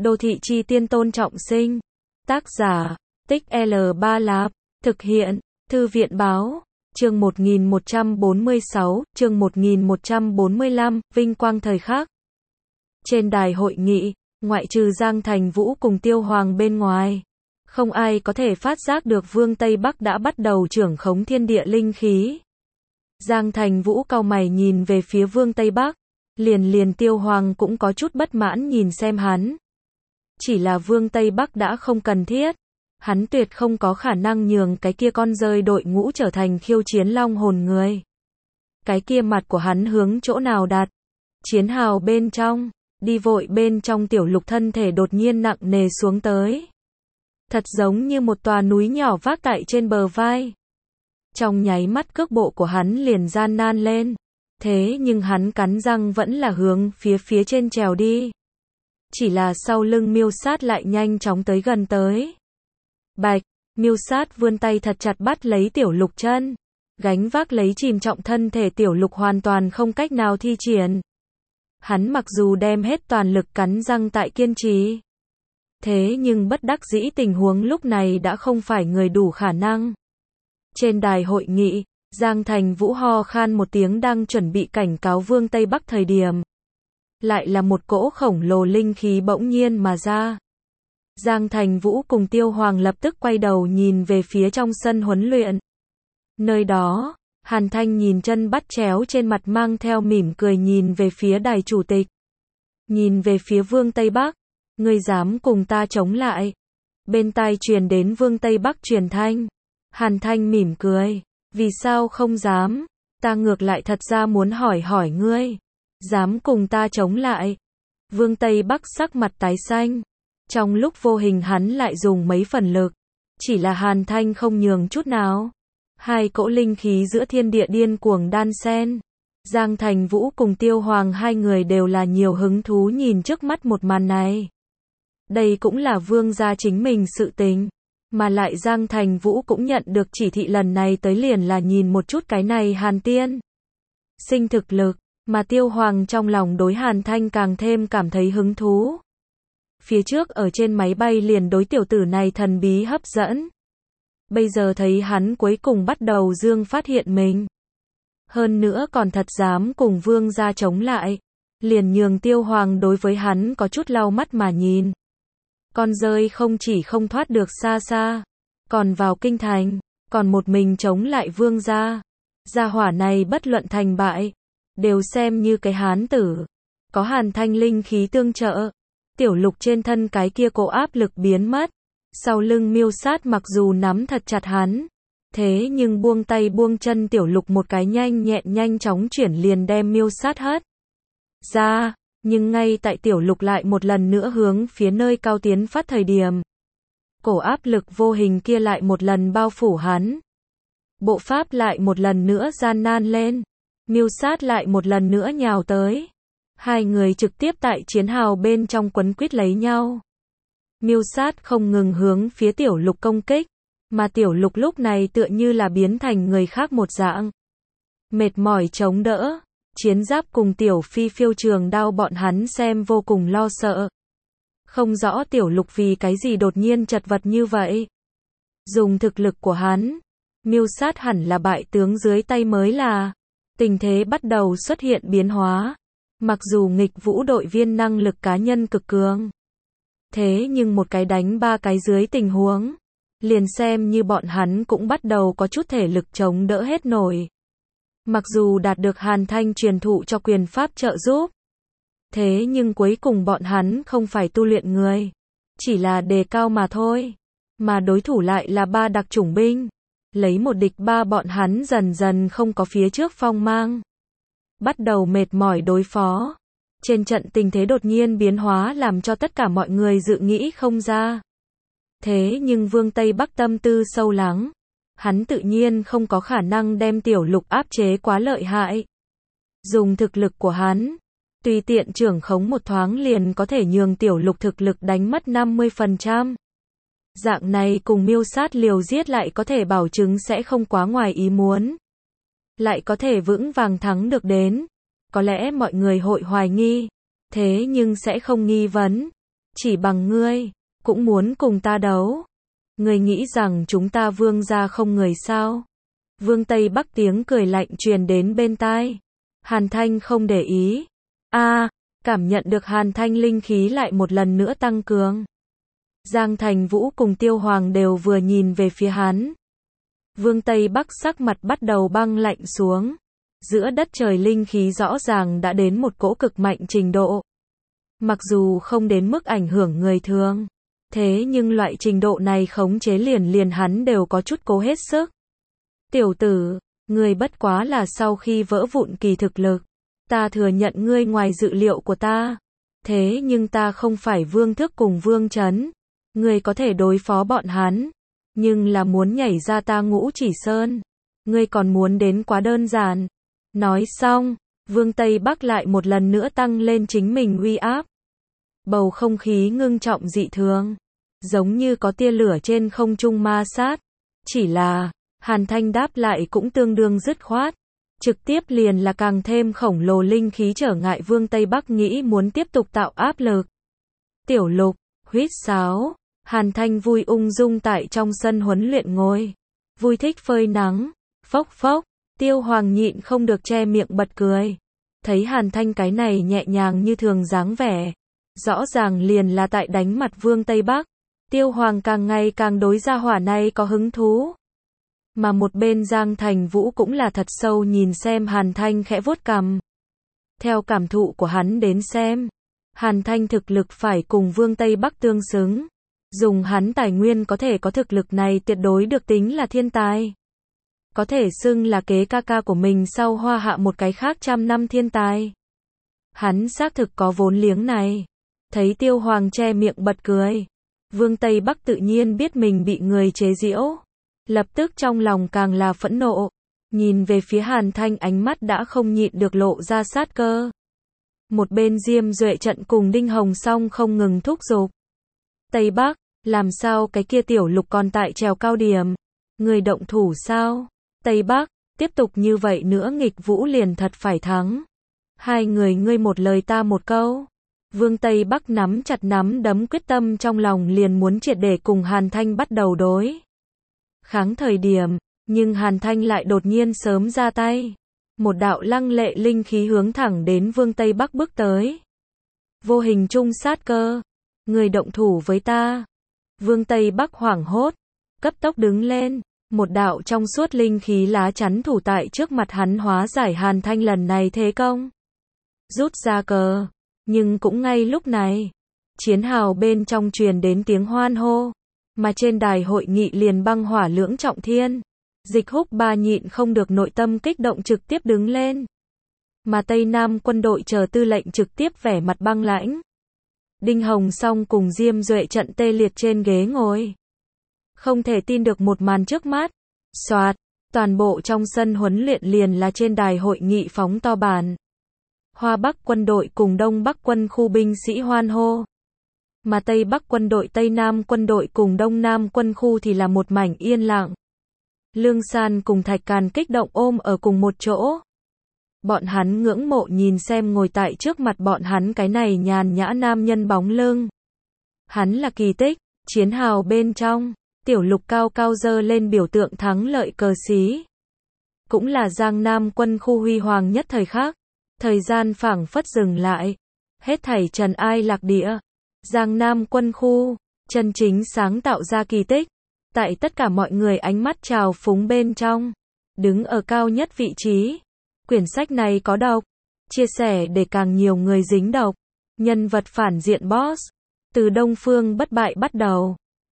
Đô thị chi tiên Tôn Trọng Sinh. Tác giả, Tích L3 Lạp. Thực hiện, Thư viện Báo. Chương 1146, chương 1145, vinh quang thời khắc. Trên đài hội nghị, ngoại trừ Giang Thành Vũ cùng Tiêu Hoàng bên ngoài, không ai có thể phát giác được Vương Tây Bắc đã bắt đầu trưởng khống thiên địa linh khí. Giang Thành Vũ cau mày nhìn về phía Vương Tây Bắc, liền Tiêu Hoàng cũng có chút bất mãn nhìn xem hắn. Chỉ là Vương Tây Bắc đã không cần thiết, hắn tuyệt không có khả năng nhường cái kia con rơi đội ngũ trở thành khiêu chiến long hồn người. Cái kia mặt của hắn hướng chỗ nào đặt? Chiến hào bên trong, đi vội bên trong Tiểu Lục thân thể đột nhiên nặng nề xuống tới. Thật giống như một tòa núi nhỏ vác tại trên bờ vai. Trong nháy mắt cước bộ của hắn liền gian nan lên. Thế nhưng hắn cắn răng vẫn là hướng phía trên trèo đi. Chỉ là sau lưng Miêu Sát lại nhanh chóng tới gần tới. Bạch, Miêu Sát vươn tay thật chặt bắt lấy Tiểu Lục chân. Gánh vác lấy chìm trọng thân thể Tiểu Lục hoàn toàn không cách nào thi triển. Hắn mặc dù đem hết toàn lực cắn răng tại kiên trì. Thế nhưng bất đắc dĩ tình huống lúc này đã không phải người đủ khả năng. Trên đài hội nghị, Giang Thành Vũ ho khan một tiếng đang chuẩn bị cảnh cáo Vương Tây Bắc thời điểm. Lại là một cỗ khổng lồ linh khí bỗng nhiên mà ra. Giang Thành Vũ cùng Tiêu Hoàng lập tức quay đầu nhìn về phía trong sân huấn luyện. Nơi đó, Hàn Thanh nhìn chân bắt chéo trên mặt mang theo mỉm cười nhìn về phía đài chủ tịch. Nhìn về phía Vương Tây Bắc, ngươi dám cùng ta chống lại. Bên tai truyền đến Vương Tây Bắc truyền thanh. Hàn Thanh mỉm cười, vì sao không dám, ta ngược lại thật ra muốn hỏi ngươi. Dám cùng ta chống lại. Vương Tây Bắc sắc mặt tái xanh. Trong lúc vô hình hắn lại dùng mấy phần lực. Chỉ là Hàn Thanh không nhường chút nào. Hai cỗ linh khí giữa thiên địa điên cuồng đan xen. Giang Thành Vũ cùng Tiêu Hoàng hai người đều là nhiều hứng thú nhìn trước mắt một màn này. Đây cũng là vương gia chính mình sự tình. Mà lại Giang Thành Vũ cũng nhận được chỉ thị lần này tới liền là nhìn một chút cái này Hàn Tiên sinh thực lực. Mà Tiêu Hoàng trong lòng đối Hàn Thanh càng thêm cảm thấy hứng thú. Phía trước ở trên máy bay liền đối tiểu tử này thần bí hấp dẫn. Bây giờ thấy hắn cuối cùng bắt đầu dương phát hiện mình. Hơn nữa còn thật dám cùng vương gia chống lại. Liền nhường Tiêu Hoàng đối với hắn có chút lau mắt mà nhìn. Con rơi không chỉ không thoát được xa xa, còn vào kinh thành, còn một mình chống lại vương gia. Gia hỏa này bất luận thành bại, đều xem như cái hán tử. Có Hàn Thanh linh khí tương trợ. Tiểu Lục trên thân cái kia cổ áp lực biến mất. Sau lưng Miêu Sát mặc dù nắm thật chặt hắn. Thế nhưng buông tay buông chân Tiểu Lục một cái nhanh chóng chuyển liền đem Miêu Sát hất ra. Nhưng ngay tại Tiểu Lục lại một lần nữa hướng phía nơi cao tiến phát thời điểm. Cổ áp lực vô hình kia lại một lần bao phủ hắn. Bộ pháp lại một lần nữa gian nan lên. Miêu Sát lại một lần nữa nhào tới. Hai người trực tiếp tại chiến hào bên trong quấn quýt lấy nhau. Miêu Sát không ngừng hướng phía Tiểu Lục công kích. Mà Tiểu Lục lúc này tựa như là biến thành người khác một dạng. Mệt mỏi chống đỡ. Chiến giáp cùng Tiểu Phi phiêu trường đao bọn hắn xem vô cùng lo sợ. Không rõ Tiểu Lục vì cái gì đột nhiên chật vật như vậy. Dùng thực lực của hắn, Miêu Sát hẳn là bại tướng dưới tay mới là. Tình thế bắt đầu xuất hiện biến hóa. Mặc dù nghịch vũ đội viên năng lực cá nhân cực cường. Thế nhưng một cái đánh ba cái dưới tình huống. Liền xem như bọn hắn cũng bắt đầu có chút thể lực chống đỡ hết nổi. Mặc dù đạt được Hàn Thanh truyền thụ cho quyền pháp trợ giúp. Thế nhưng cuối cùng bọn hắn không phải tu luyện người. Chỉ là đề cao mà thôi. Mà đối thủ lại là ba đặc chủng binh. Lấy một địch ba bọn hắn dần dần không có phía trước phong mang. Bắt đầu mệt mỏi đối phó. Trên trận tình thế đột nhiên biến hóa làm cho tất cả mọi người dự nghĩ không ra. Thế nhưng Vương Tây Bắc tâm tư sâu lắng. Hắn tự nhiên không có khả năng đem Tiểu Lục áp chế quá lợi hại. Dùng thực lực của hắn, tùy tiện trưởng khống một thoáng liền có thể nhường Tiểu Lục thực lực đánh mất 50%. Dạng này cùng Miêu Sát liều giết lại có thể bảo chứng sẽ không quá ngoài ý muốn. Lại có thể vững vàng thắng được đến. Có lẽ mọi người hội hoài nghi, thế nhưng sẽ không nghi vấn. chỉ bằng ngươi, cũng muốn cùng ta đấu. Ngươi nghĩ rằng chúng ta Vương gia không người sao? Vương Tây Bắc tiếng cười lạnh truyền đến bên tai. Hàn Thanh không để ý. Cảm nhận được Hàn Thanh linh khí lại một lần nữa tăng cường. Giang Thành Vũ cùng Tiêu Hoàng đều vừa nhìn về phía hắn. Vương Tây Bắc sắc mặt bắt đầu băng lạnh xuống. Giữa đất trời linh khí rõ ràng đã đến một cỗ cực mạnh trình độ. Mặc dù không đến mức ảnh hưởng người thường, thế nhưng loại trình độ này khống chế liền hắn đều có chút cố hết sức. Tiểu tử, ngươi bất quá là sau khi vỡ vụn kỳ thực lực. Ta thừa nhận ngươi ngoài dự liệu của ta. Thế nhưng ta không phải Vương Thức cùng Vương Chấn. Ngươi có thể đối phó bọn hắn. Nhưng là muốn nhảy ra ta Ngũ Chỉ Sơn. Ngươi còn muốn đến quá đơn giản. Nói xong, Vương Tây Bắc lại một lần nữa tăng lên chính mình uy áp. Bầu không khí ngưng trọng dị thường. Giống như có tia lửa trên không trung ma sát. Chỉ là, Hàn Thanh đáp lại cũng tương đương dứt khoát. Trực tiếp liền là càng thêm khổng lồ linh khí trở ngại Vương Tây Bắc nghĩ muốn tiếp tục tạo áp lực. Tiểu Lục, huýt sáo. Hàn Thanh vui ung dung tại trong sân huấn luyện ngồi. Vui thích phơi nắng. Phốc phốc. Tiêu Hoàng nhịn không được che miệng bật cười. Thấy Hàn Thanh cái này nhẹ nhàng như thường dáng vẻ. Rõ ràng liền là tại đánh mặt Vương Tây Bắc. Tiêu Hoàng càng ngày càng đối gia hỏa này có hứng thú. Mà một bên Giang Thành Vũ cũng là thật sâu nhìn xem Hàn Thanh khẽ vuốt cằm. Theo cảm thụ của hắn đến xem, Hàn Thanh thực lực phải cùng Vương Tây Bắc tương xứng. Dùng hắn tài nguyên có thể có thực lực này tuyệt đối được tính là thiên tài. Có thể xưng là kế ca ca của mình sau Hoa Hạ một cái khác trăm năm thiên tài. Hắn xác thực có vốn liếng này. Thấy Tiêu Hoàng che miệng bật cười. Vương Tây Bắc tự nhiên biết mình bị người chế giễu. Lập tức trong lòng càng là phẫn nộ. Nhìn về phía Hàn Thanh ánh mắt đã không nhịn được lộ ra sát cơ. Một bên Diêm Duệ Trận cùng Đinh Hồng Song không ngừng thúc giục. Tây Bắc, làm sao cái kia Tiểu Lục còn tại trèo cao điểm? Người động thủ sao? Tây Bắc, tiếp tục như vậy nữa nghịch vũ liền thật phải thắng. Hai người ngươi một lời ta một câu. Vương Tây Bắc nắm chặt nắm đấm quyết tâm trong lòng liền muốn triệt để cùng Hàn Thanh bắt đầu đối kháng thời điểm, nhưng Hàn Thanh lại đột nhiên sớm ra tay. Một đạo lăng lệ linh khí hướng thẳng đến Vương Tây Bắc bước tới. Vô hình trung sát cơ. Người động thủ với ta. Vương Tây Bắc hoảng hốt. Cấp tốc đứng lên. Một đạo trong suốt linh khí lá chắn thủ tại trước mặt hắn hóa giải Hàn Thanh lần này thế công. Rút ra cờ. Nhưng cũng ngay lúc này, chiến hào bên trong truyền đến tiếng hoan hô. Mà trên đài hội nghị liền băng hỏa lưỡng trọng thiên. Dịch Húc Ba nhịn không được nội tâm kích động trực tiếp đứng lên. Mà Tây Nam quân đội chờ tư lệnh trực tiếp vẻ mặt băng lãnh. Đinh Hồng Song cùng Diêm Duệ Trận tê liệt trên ghế ngồi. Không thể tin được một màn trước mắt. Soạt, toàn bộ trong sân huấn luyện liền là trên đài hội nghị phóng to bản. Hoa Bắc quân đội cùng Đông Bắc quân khu binh sĩ hoan hô. Mà Tây Bắc quân đội Tây Nam quân đội cùng Đông Nam quân khu thì là một mảnh yên lặng. Lương San cùng Thạch Càn kích động ôm ở cùng một chỗ. Bọn hắn ngưỡng mộ nhìn xem ngồi tại trước mặt bọn hắn cái này nhàn nhã nam nhân bóng lưng. Hắn là kỳ tích, chiến hào bên trong, Tiểu Lục cao cao dơ lên biểu tượng thắng lợi cờ xí. Cũng là Giang Nam quân khu huy hoàng nhất thời khắc. Thời gian phảng phất dừng lại. Hết thảy trần ai lạc địa. Giang Nam quân khu, chân chính sáng tạo ra kỳ tích. Tại tất cả mọi người ánh mắt trào phúng bên trong. Đứng ở cao nhất vị trí. Quyển sách này có độc. Chia sẻ để càng nhiều người dính độc. Nhân vật phản diện boss. Từ Đông Phương bất bại bắt đầu.